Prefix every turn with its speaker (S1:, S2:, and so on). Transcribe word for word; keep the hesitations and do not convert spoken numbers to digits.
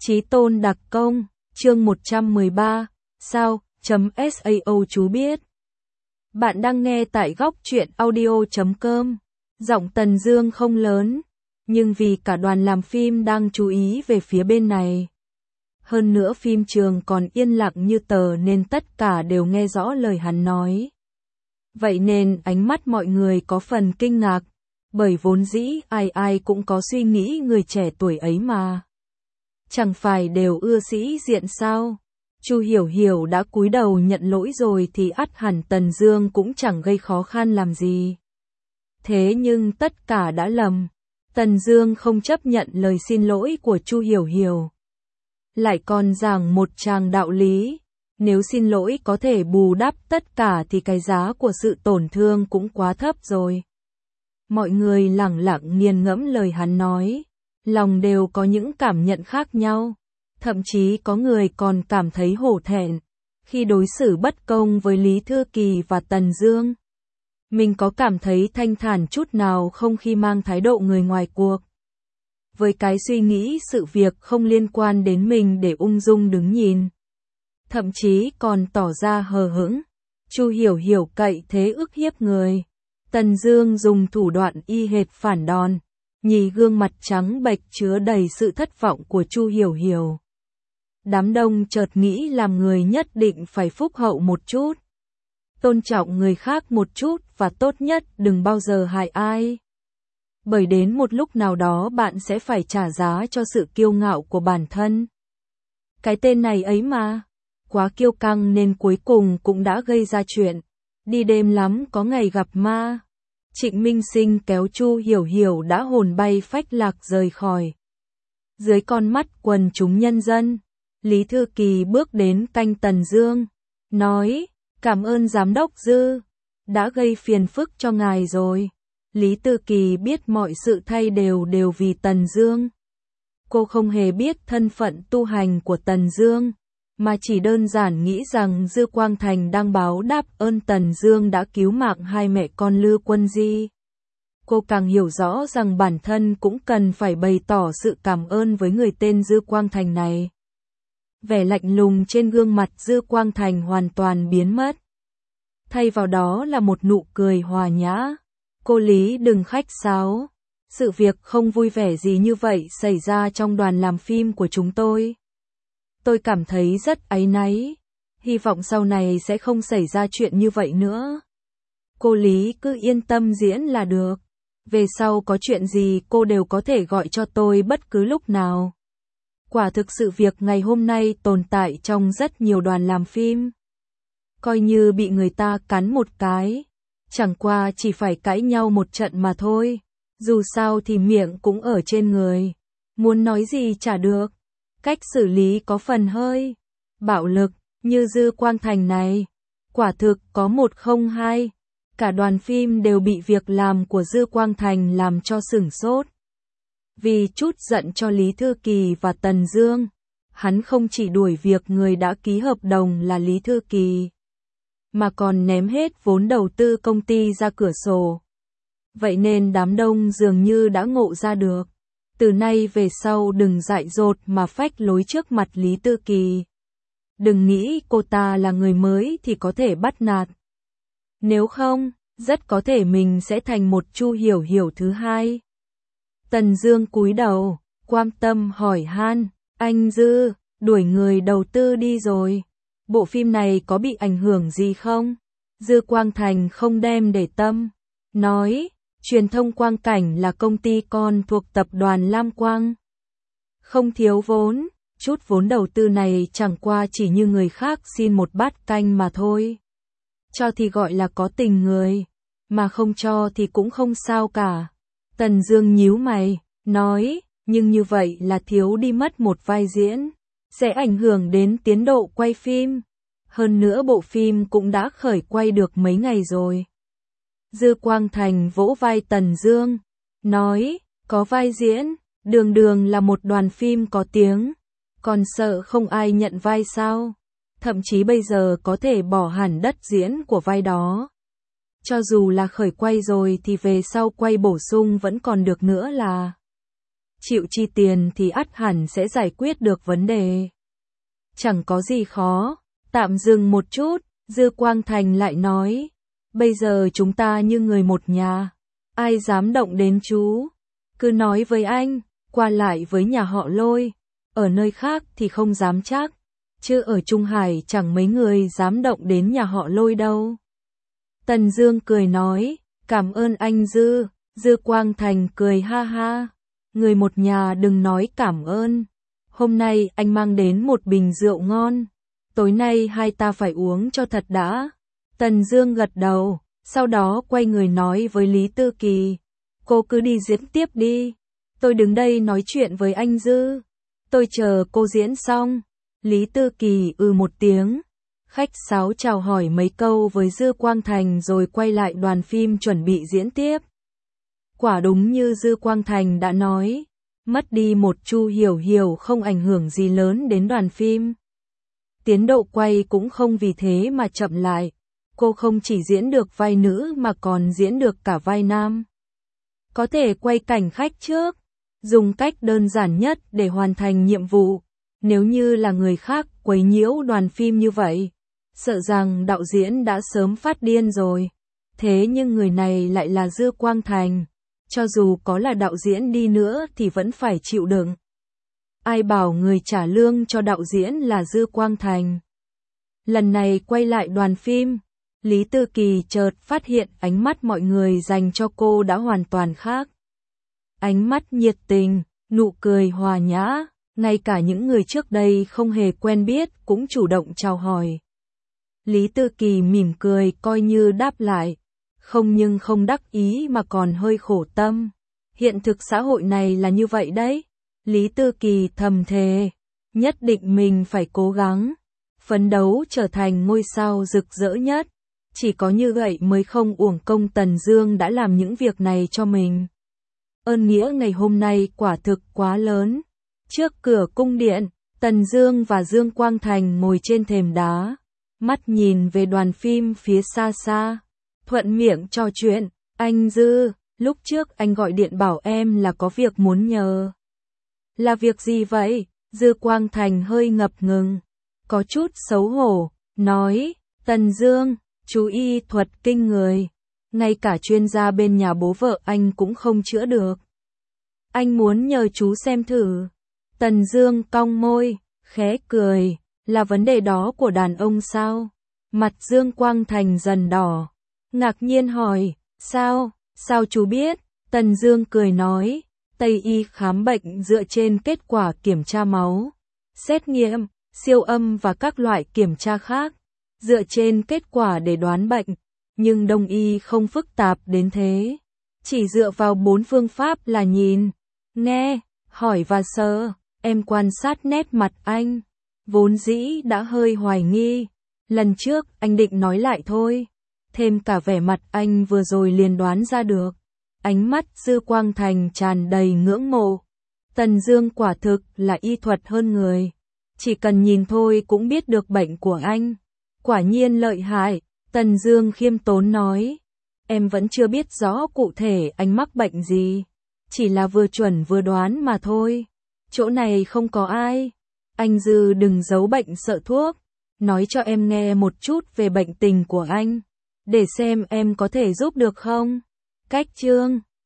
S1: Chí tôn đặc công, chương một trăm mười ba, sao, chấm sao chú biết. Bạn đang nghe tại góc truyện audio chấm com. Giọng Tần Dương không lớn, nhưng vì cả đoàn làm phim đang chú ý về phía bên này. Hơn nữa phim trường còn yên lặng như tờ nên tất cả đều nghe rõ lời hắn nói. Vậy nên ánh mắt mọi người có phần kinh ngạc, bởi vốn dĩ ai ai cũng có suy nghĩ người trẻ tuổi ấy mà. Chẳng phải đều ưa sĩ diện sao? Chu Hiểu Hiểu đã cúi đầu nhận lỗi rồi thì ắt hẳn Tần Dương cũng chẳng gây khó khăn làm gì. Thế nhưng tất cả đã lầm. Tần Dương không chấp nhận lời xin lỗi của Chu Hiểu Hiểu. Lại còn giảng một tràng đạo lý. Nếu xin lỗi có thể bù đắp tất cả thì cái giá của sự tổn thương cũng quá thấp rồi. Mọi người lẳng lặng nghiền ngẫm lời hắn nói. Lòng đều có những cảm nhận khác nhau. Thậm chí có người còn cảm thấy hổ thẹn khi đối xử bất công với Lý Thư Kỳ và Tần Dương. Mình có cảm thấy thanh thản chút nào không khi mang thái độ người ngoài cuộc. Với cái suy nghĩ sự việc không liên quan đến mình để ung dung đứng nhìn. Thậm chí còn tỏ ra hờ hững. Chu Hiểu Hiểu cậy thế ức hiếp người. Tần Dương dùng thủ đoạn y hệt phản đòn. Nhì gương mặt trắng bệch chứa đầy sự thất vọng của Chu Hiểu Hiểu. Đám đông chợt nghĩ làm người nhất định phải phúc hậu một chút. Tôn trọng người khác một chút và tốt nhất đừng bao giờ hại ai. Bởi đến một lúc nào đó bạn sẽ phải trả giá cho sự kiêu ngạo của bản thân. Cái tên này ấy mà. Quá kiêu căng nên cuối cùng cũng đã gây ra chuyện. Đi đêm lắm có ngày gặp ma. Trịnh Minh Sinh kéo Chu Hiểu Hiểu đã hồn bay phách lạc rời khỏi. Dưới con mắt quần chúng nhân dân, Lý Thư Kỳ bước đến canh Tần Dương, nói, cảm ơn Giám đốc Dư, đã gây phiền phức cho ngài rồi. Lý Thư Kỳ biết mọi sự thay đều đều vì Tần Dương. Cô không hề biết thân phận tu hành của Tần Dương, mà chỉ đơn giản nghĩ rằng Dư Quang Thành đang báo đáp ơn Tần Dương đã cứu mạng hai mẹ con Lư Quân Di. Cô càng hiểu rõ rằng bản thân cũng cần phải bày tỏ sự cảm ơn với người tên Dư Quang Thành này. Vẻ lạnh lùng trên gương mặt Dư Quang Thành hoàn toàn biến mất. Thay vào đó là một nụ cười hòa nhã. Cô Lý đừng khách sáo. Sự việc không vui vẻ gì như vậy xảy ra trong đoàn làm phim của chúng tôi. Tôi cảm thấy rất áy náy. Hy vọng sau này sẽ không xảy ra chuyện như vậy nữa. Cô Lý cứ yên tâm diễn là được. Về sau có chuyện gì cô đều có thể gọi cho tôi bất cứ lúc nào. Quả thực sự việc ngày hôm nay tồn tại trong rất nhiều đoàn làm phim. Coi như bị người ta cắn một cái. Chẳng qua chỉ phải cãi nhau một trận mà thôi. Dù sao thì miệng cũng ở trên người. Muốn nói gì chả được. Cách xử lý có phần hơi bạo lực, như Dư Quang Thành này. Quả thực có một không hai. Cả đoàn phim đều bị việc làm của Dư Quang Thành làm cho sửng sốt. Vì chút giận cho Lý Thư Kỳ và Tần Dương, hắn không chỉ đuổi việc người đã ký hợp đồng là Lý Thư Kỳ, mà còn ném hết vốn đầu tư công ty ra cửa sổ. Vậy nên đám đông dường như đã ngộ ra được. Từ nay về sau đừng dại dột mà phách lối trước mặt Lý Thư Kỳ. Đừng nghĩ cô ta là người mới thì có thể bắt nạt. Nếu không, rất có thể mình sẽ thành một Chu Hiểu Hiểu thứ hai. Tần Dương cúi đầu, quan tâm hỏi han, anh Dư, đuổi người đầu tư đi rồi. Bộ phim này có bị ảnh hưởng gì không? Dư Quang Thành không đem để tâm. Nói, truyền thông Quang Cảnh là công ty con thuộc tập đoàn Lam Quang. Không thiếu vốn, chút vốn đầu tư này chẳng qua chỉ như người khác xin một bát canh mà thôi. Cho thì gọi là có tình người, mà không cho thì cũng không sao cả. Tần Dương nhíu mày, nói, nhưng như vậy là thiếu đi mất một vai diễn, sẽ ảnh hưởng đến tiến độ quay phim. Hơn nữa bộ phim cũng đã khởi quay được mấy ngày rồi. Dư Quang Thành vỗ vai Tần Dương, nói, có vai diễn, đường đường là một đoàn phim có tiếng, còn sợ không ai nhận vai sao? Thậm chí bây giờ có thể bỏ hẳn đất diễn của vai đó. Cho dù là khởi quay rồi thì về sau quay bổ sung vẫn còn được nữa là. chịu chi tiền thì ắt hẳn sẽ giải quyết được vấn đề. Chẳng có gì khó. Tạm dừng một chút, Dư Quang Thành lại nói, bây giờ chúng ta như người một nhà, ai dám động đến chú, cứ nói với anh, qua lại với nhà họ Lôi, ở nơi khác thì không dám chắc, chứ ở Trung Hải chẳng mấy người dám động đến nhà họ Lôi đâu. Tần Dương cười nói, cảm ơn anh Dư. Dư Quang Thành cười ha ha, người một nhà đừng nói cảm ơn, hôm nay anh mang đến một bình rượu ngon, tối nay hai ta phải uống cho thật đã. Tần Dương gật đầu, sau đó quay người nói với Lý Tư Kỳ, cô cứ đi diễn tiếp đi, tôi đứng đây nói chuyện với anh Dư, tôi chờ cô diễn xong. Lý Tư Kỳ ừ một tiếng, khách sáo chào hỏi mấy câu với Dư Quang Thành rồi quay lại đoàn phim chuẩn bị diễn tiếp. Quả đúng như Dư Quang Thành đã nói, mất đi một Chu Hiểu Hiểu không ảnh hưởng gì lớn đến đoàn phim. Tiến độ quay cũng không vì thế mà chậm lại, cô không chỉ diễn được vai nữ mà còn diễn được cả vai nam. Có thể quay cảnh khách trước, dùng cách đơn giản nhất để hoàn thành nhiệm vụ, nếu như là người khác quấy nhiễu đoàn phim như vậy, sợ rằng đạo diễn đã sớm phát điên rồi. Thế nhưng người này lại là Dư Quang Thành, cho dù có là đạo diễn đi nữa thì vẫn phải chịu đựng. Ai bảo người trả lương cho đạo diễn là Dư Quang Thành. Lần này quay lại đoàn phim, Lý Tư Kỳ chợt phát hiện ánh mắt mọi người dành cho cô đã hoàn toàn khác. Ánh mắt nhiệt tình, nụ cười hòa nhã, ngay cả những người trước đây không hề quen biết cũng chủ động chào hỏi. Lý Tư Kỳ mỉm cười coi như đáp lại, không nhưng không đắc ý mà còn hơi khổ tâm. Hiện thực xã hội này là như vậy đấy. Lý Tư Kỳ thầm thề, nhất định mình phải cố gắng, phấn đấu trở thành ngôi sao rực rỡ nhất. Chỉ có như vậy mới không uổng công Tần Dương đã làm những việc này cho mình. Ơn nghĩa ngày hôm nay quả thực quá lớn. Trước cửa cung điện, Tần Dương và Dương Quang Thành ngồi trên thềm đá, mắt nhìn về đoàn phim phía xa xa, thuận miệng trò chuyện, anh Dư, lúc trước anh gọi điện bảo em là có việc muốn nhờ. Là việc gì vậy? Dư Quang Thành hơi ngập ngừng, có chút xấu hổ, nói, Tần Dương, chú y thuật kinh người, ngay cả chuyên gia bên nhà bố vợ anh cũng không chữa được. Anh muốn nhờ chú xem thử. Tần Dương cong môi, khẽ cười, là vấn đề đó của đàn ông sao? Mặt Dương Quang Thành dần đỏ, ngạc nhiên hỏi, sao, sao chú biết? Tần Dương cười nói, Tây y khám bệnh dựa trên kết quả kiểm tra máu, xét nghiệm, siêu âm và các loại kiểm tra khác, dựa trên kết quả để đoán bệnh, nhưng Đông y không phức tạp đến thế, chỉ dựa vào bốn phương pháp là nhìn, nghe, hỏi và sờ. Em quan sát nét mặt anh, vốn dĩ đã hơi hoài nghi, lần trước anh định nói lại thôi, thêm cả vẻ mặt anh vừa rồi liền đoán ra được. Ánh mắt Dư Quang Thành tràn đầy ngưỡng mộ. Tần Dương quả thực là y thuật hơn người, chỉ cần nhìn thôi cũng biết được bệnh của anh, quả nhiên lợi hại. Tần Dương khiêm tốn nói, em vẫn chưa biết rõ cụ thể anh mắc bệnh gì, chỉ là vừa chuẩn vừa đoán mà thôi. Chỗ này không có ai. Anh Dư đừng giấu bệnh sợ thuốc, nói cho em nghe một chút về bệnh tình của anh, để xem em có thể giúp được không. Cách chương